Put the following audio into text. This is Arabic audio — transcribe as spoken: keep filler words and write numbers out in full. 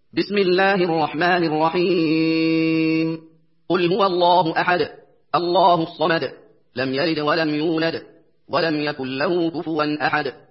بسم الله الرحمن الرحيم. قل هو الله أحد الله الصمد لم يلد ولم يولد ولم يكن له كفوا أحد.